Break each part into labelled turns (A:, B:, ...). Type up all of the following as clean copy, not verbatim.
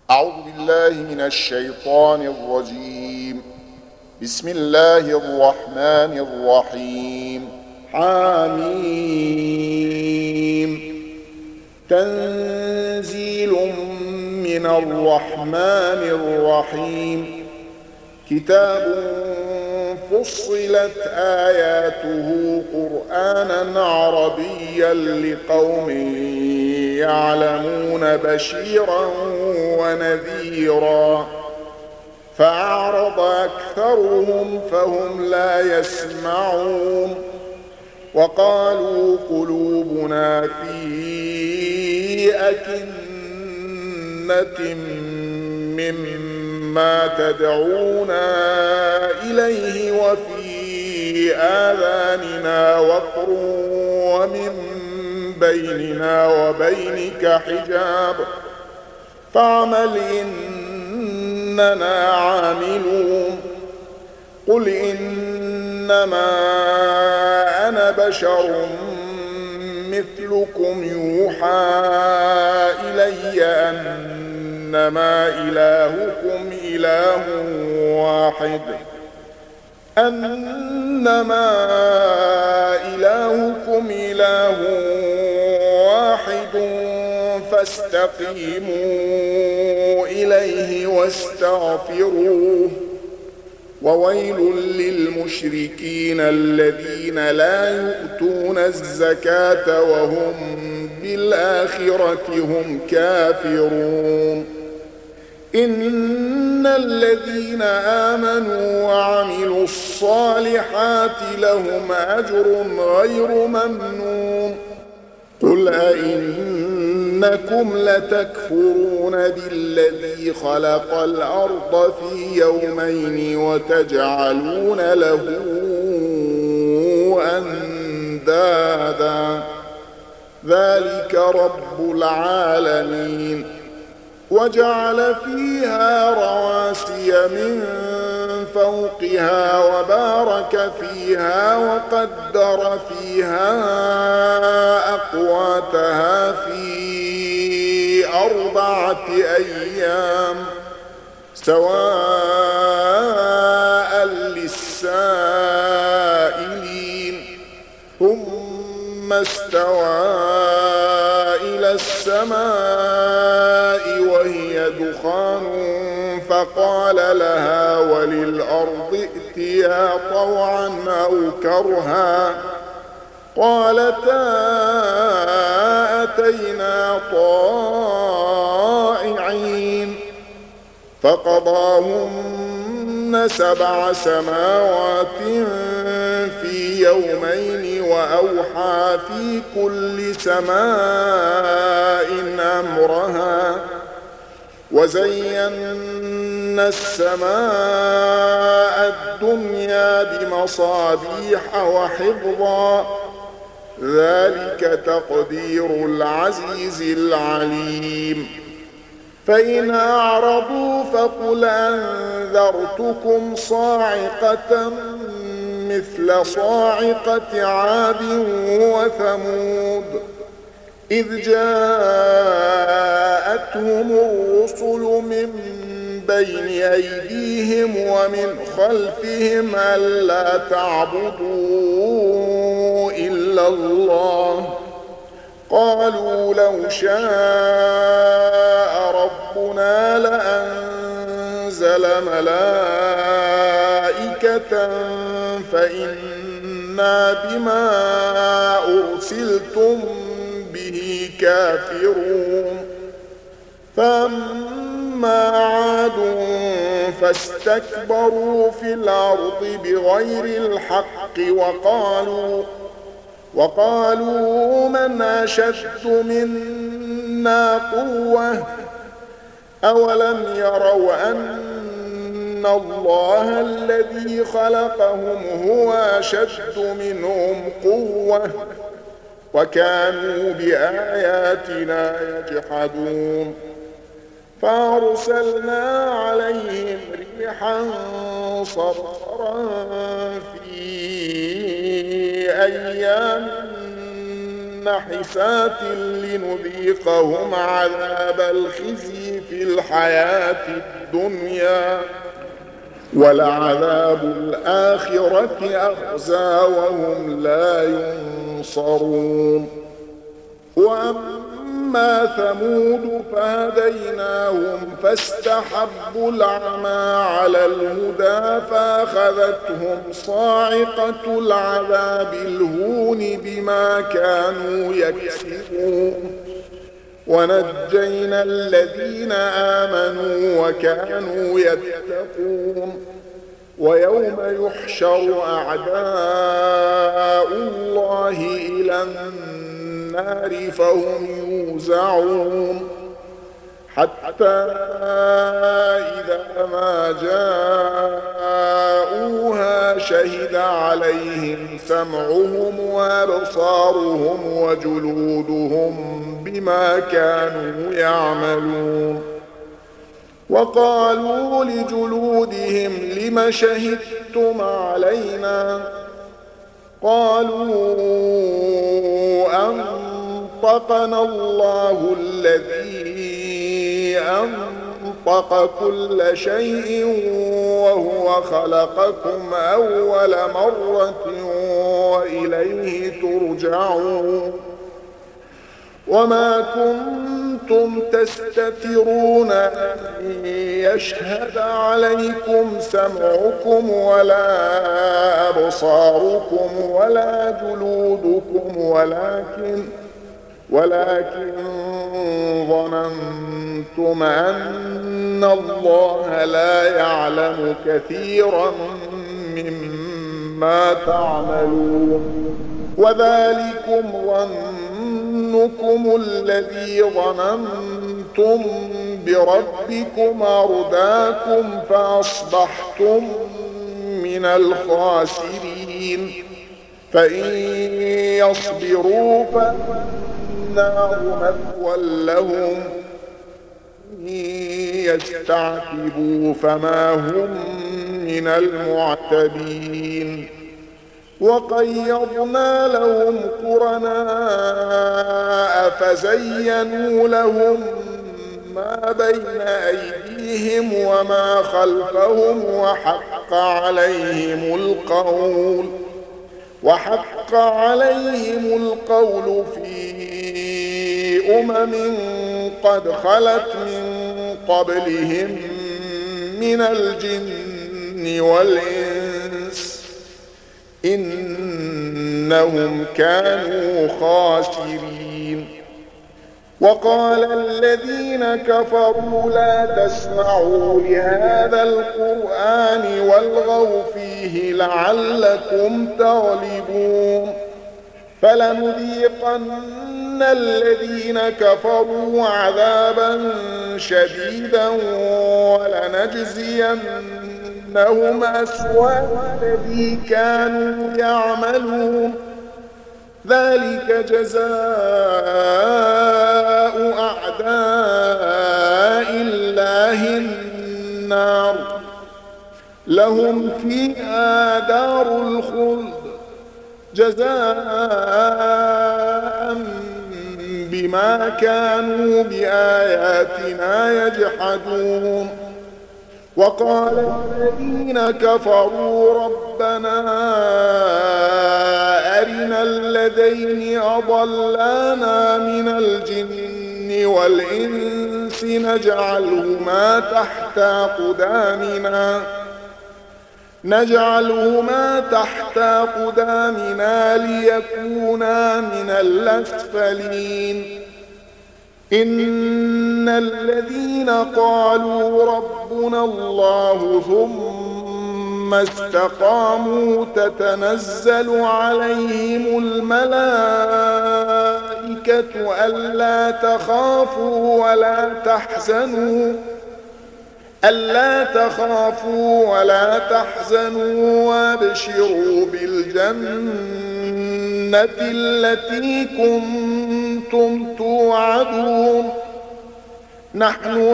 A: أعوذ بالله من الشيطان الرجيم. بسم الله الرحمن الرحيم. حميم. تنزيل من الرحمن الرحيم. كتاب فصلت آياته قرآنا عربيا لقوم يعلمون بشيرا ونذيرا فأعرض أكثرهم فهم لا يسمعون وقالوا قلوبنا في أكنة مما تدعونا إليه وفي آذاننا وقر ومن بيننا وبينك حجاب فاعمل إننا عاملون. قل إنما أنا بشر مثلكم يوحى إلي أنما إلهكم إله واحد فاستقيموا إليه واستغفروه. وويل للمشركين الذين لا يؤتون الزكاة وهم بالآخرة هم كافرون. إن الذين آمنوا وعملوا الصالحات لهم أجر غير ممنون. قل أئنكم لتكفرون بالذي خلق الأرض في يومين وتجعلون له أندادا ذلك رب العالمين. وجعل فيها رواسي من فوقها وبارك فيها وقدر فيها أقواتها في 4 أيام سواء للسائلين. ثم استوى إلى السماء وهي دخان فقال لها وللأرض ائتيا طوعا أو كرها قالتا أتينا طائعين. فقضاهن 7 سماوات في يومين وأوحى في كل سماء أمرها وزينا السماء الدنيا بمصابيح وحفظا ذلك تقدير العزيز العليم. فإن أعرضوا فقل أنذرتكم صاعقة مثل صاعقة عاد وثمود إذ جاءتهم الرسل من بين أيديهم ومن خلفهم ألا تعبدوا إلا الله قالوا لو شاء ربنا لأنزل ملائكة فإنا بما أرسلتم به كافرون. فأما عاد فاستكبروا في الأرض بغير الحق وقالوا من أشد منا قوة أولم يروا أن الله الذي خلقهم هو أشد منهم قوة وكانوا بآياتنا يجحدون. فأرسلنا عليهم ريحا صرصرا في أيام حسات لنذيقهم عذاب الخزي في الحياة الدنيا ولعذاب الآخرة أخزى وهم لا ينصرون. وأما ثمود فهديناهم فاستحبوا العمى على الهدى فأخذتهم صاعقة العذاب الهون بما كانوا يكسبون ونجينا الذين آمنوا وكانوا يتقون. ويوم يحشر أعداء الله إلى النار فهم يوزعون حتى إذا ما جاءوها شهد عليهم سمعهم وأبصارهم وجلودهم بما كانوا يعملون. وقالوا لجلودهم لم شهدتم علينا قالوا أنطقنا الله الذي أنطق كل شيء وهو خلقكم أول مرة وإليه ترجعون. وما كنتم تستترون أن يشهد عليكم سمعكم ولا أبصاركم ولا جلودكم ولكن ظننتم أن الله لا يعلم كثيرا مما تعملون. وذلكم ظنكم الذي ظننتم بربكم أرداكم فأصبحتم من الخاسرين. فإن يصبروا فالنار مثوى لهم إن يستعتبوا فما هم من المعتبين. وقيضنا لهم قرناء فزينوا لهم ما بين أيديهم وما خلفهم وحق عليهم القول في قد خلت من قبلهم من الجن والإنس إنهم كانوا خاسرين. وقال الذين كفروا لا تسمعوا لهذا القرآن والغوا فيه لعلكم تغلبون. فلنذيقن الذين كفروا عذابا شديدا ولنجزينهم أسوأ الذي كانوا يعملون. ذلك جزاء أعداء الله النار لهم فيها دار الخلد جزاء بما كانوا بآياتنا يجحدون. وقال الذين كفروا ربنا أرنا الذين أضلانا من الجن والإنس نجعلهما تحت قدامنا ليكونا من الأسفلين. إن الذين قالوا ربنا الله ثم استقاموا تتنزل عليهم الملائكة ألا تخافوا ولا تحزنوا وابشروا بالجنة التي كنتم توعدون. نحن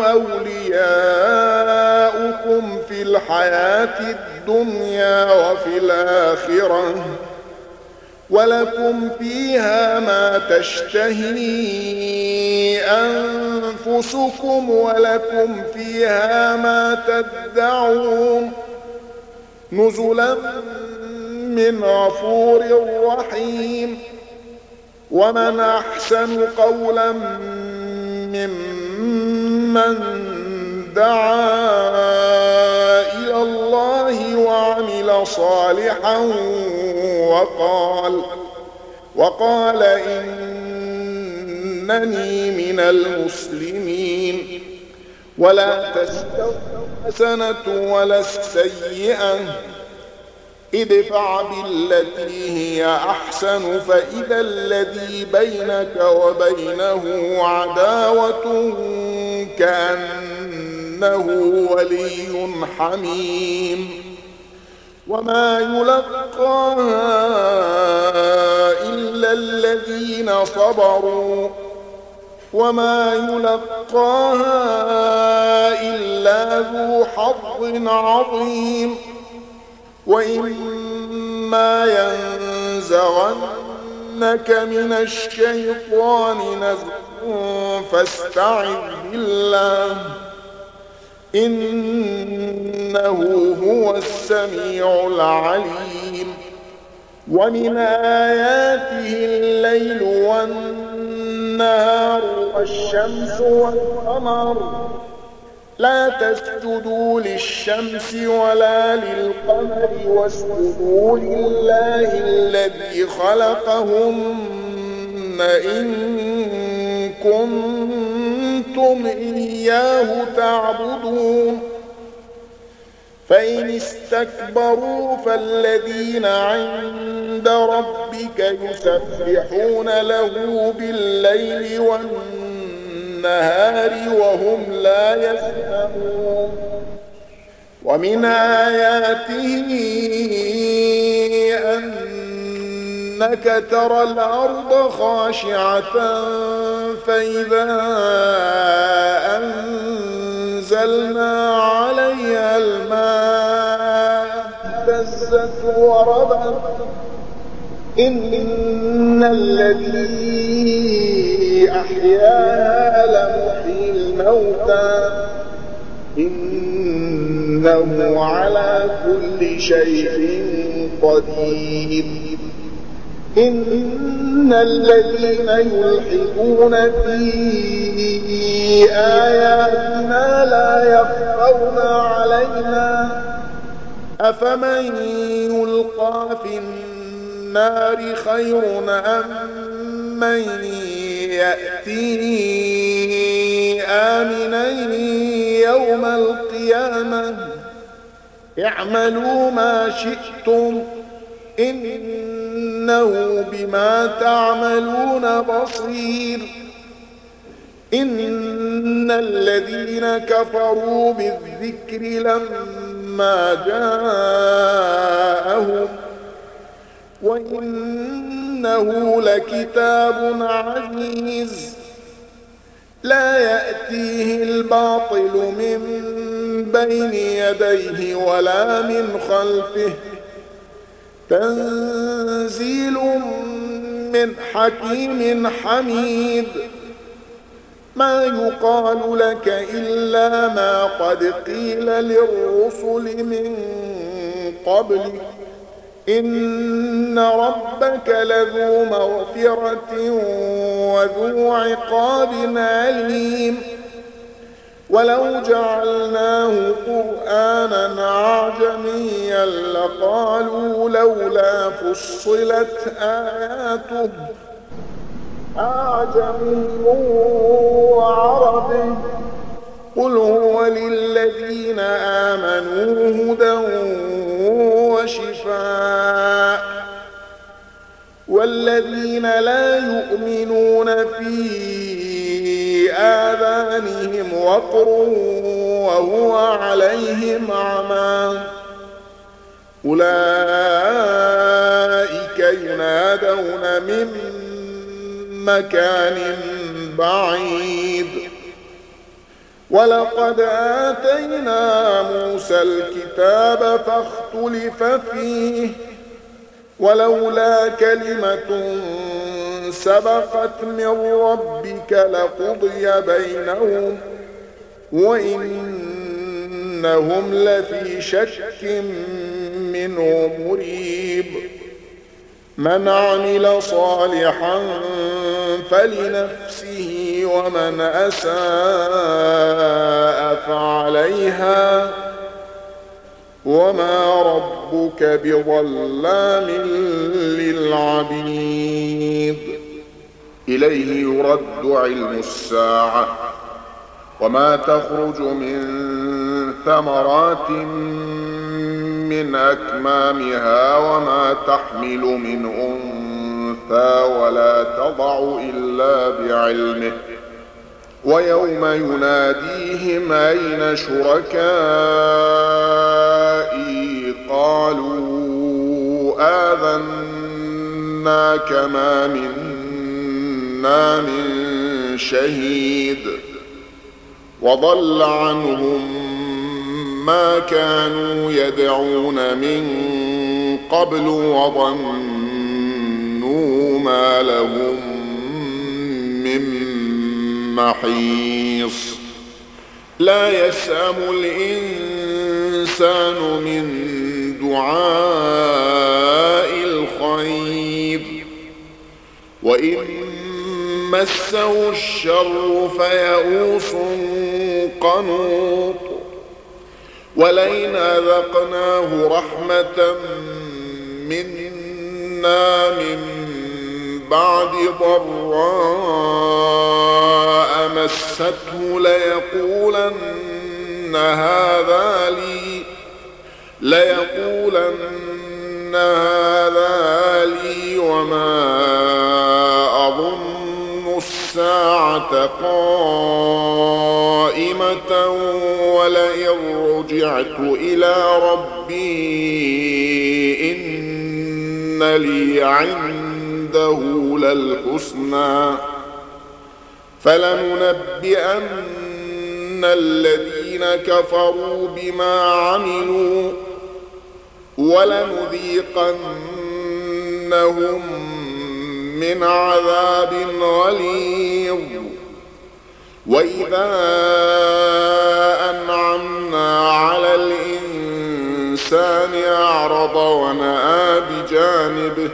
A: أولياؤكم في الحياة الدنيا وفي الآخرة ولكم فيها ما تشتهي أنفسكم ولكم فيها ما تدعون نزلا من غفور رحيم. ومن أحسن قولا ممن دعا إلى الله وعمل صالحا وقال إنني من المسلمين. ولا تستوي الحسنة ولا السيئة ادفع بالتي هي أحسن فإذا الذي بينك وبينه عداوة كأنه ولي حميم. وما يلقاها إلا الذين صبروا وما يلقاها إلا ذو حظ عظيم. وإما ينزغنك من الشيطان نزغ فاستعذ بالله إنه هو السميع العليم. ومن آياته الليل والنهار والشمس والقمر لا تسجدوا للشمس ولا للقمر واسجدوا لله الذي خلقهن إن كنتم إياه تعبدون. فإن استكبروا فالذين عند ربك يسبحون له بالليل والنهار وهم لا يسمعون. ومن آياته أنك ترى الأرض خاشعة فإذا أنزلنا عليها الماء اهتزت وربت إن الذي أحياها لمحيي الموتى إنه على كل شيء قدير. إن الذين يلحدون في آياتنا لا يخفون علينا أفمن يلقى في النار خير أم من يأتي آمنا يوم القيامة اعملوا ما شئتم إنه بما تعملون بصير. إن الذين كفروا بالذكر لما جاءهم وإنه لكتاب عزيز لا يأتيه الباطل من بين يديه ولا من خلفه تنزيل من حكيم حميد. ما يقال لك إلا ما قد قيل للرسل من قبلك إن ربك لذو مغفرة وذو عقاب أليم. ولو جعلناه قرآنا أعجميا لقالوا لولا فصلت آياته أعجمي وعربي قل هو للذين آمنوا هدى وشفاء والذين لا يؤمنون في آذانهم وقر وهو عليهم عمى أولئك ينادون من مكان بعيد. ولقد آتينا موسى الكتاب فاختلف فيه ولولا كلمة سبقت من ربك لقضي بينهم وإنهم لفي شك منه مريب. من عمل صالحا فلنفسه ومن أساء فعليها وما ربك بظلام للعبيد. إليه يرد علم الساعة وما تخرج من ثمرات من أكمامها وما تحمل من أنثى ولا تضع إلا بعلمه. ويوم يناديهم أين شركائي قالوا آذناك ما منا من شهيد وضل عنهم ما كانوا يدعون من قبل وظنوا ما لهم من محيص. لا يسأم الإنسان من دعاء الخير وإن مسه الشر فيئوس قنوط. ولئن أذقناه رحمة منا من بعد ضراء مسته ليقولن هذا لي وما أظن الساعة قائمة ولئن رجعت إلى ربي إن لي عنده للحسنى فلننبئن الذين كفروا بما عملوا ولنذيقنهم من عذاب غليظ. وإذا أنعمنا على الإنسان أعرض ونأى بجانبه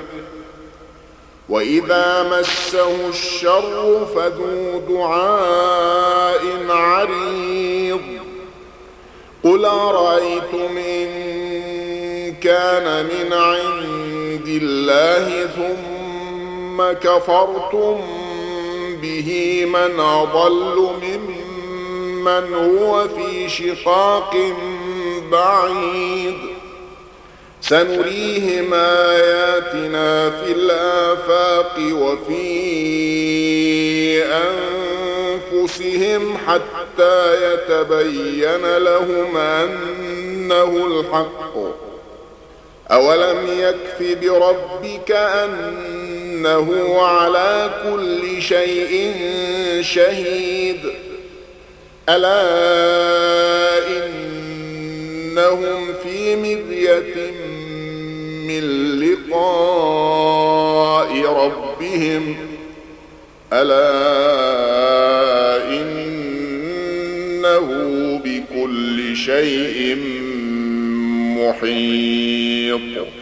A: وإذا مسه الشر فذو دعاء عريض. قل أرأيتم إن كان من عند الله ثم كفرتم به من أضل ممن هو في شقاق بعيد. سنريهم آياتنا في الآفاق وفي أنفسهم حتى يتبين لهم أنه الحق. أولم يكف بربك أنه على كل شيء شهيد. ألا إنهم في مرية من لقاء ربهم ألا إنه بكل شيء محيط.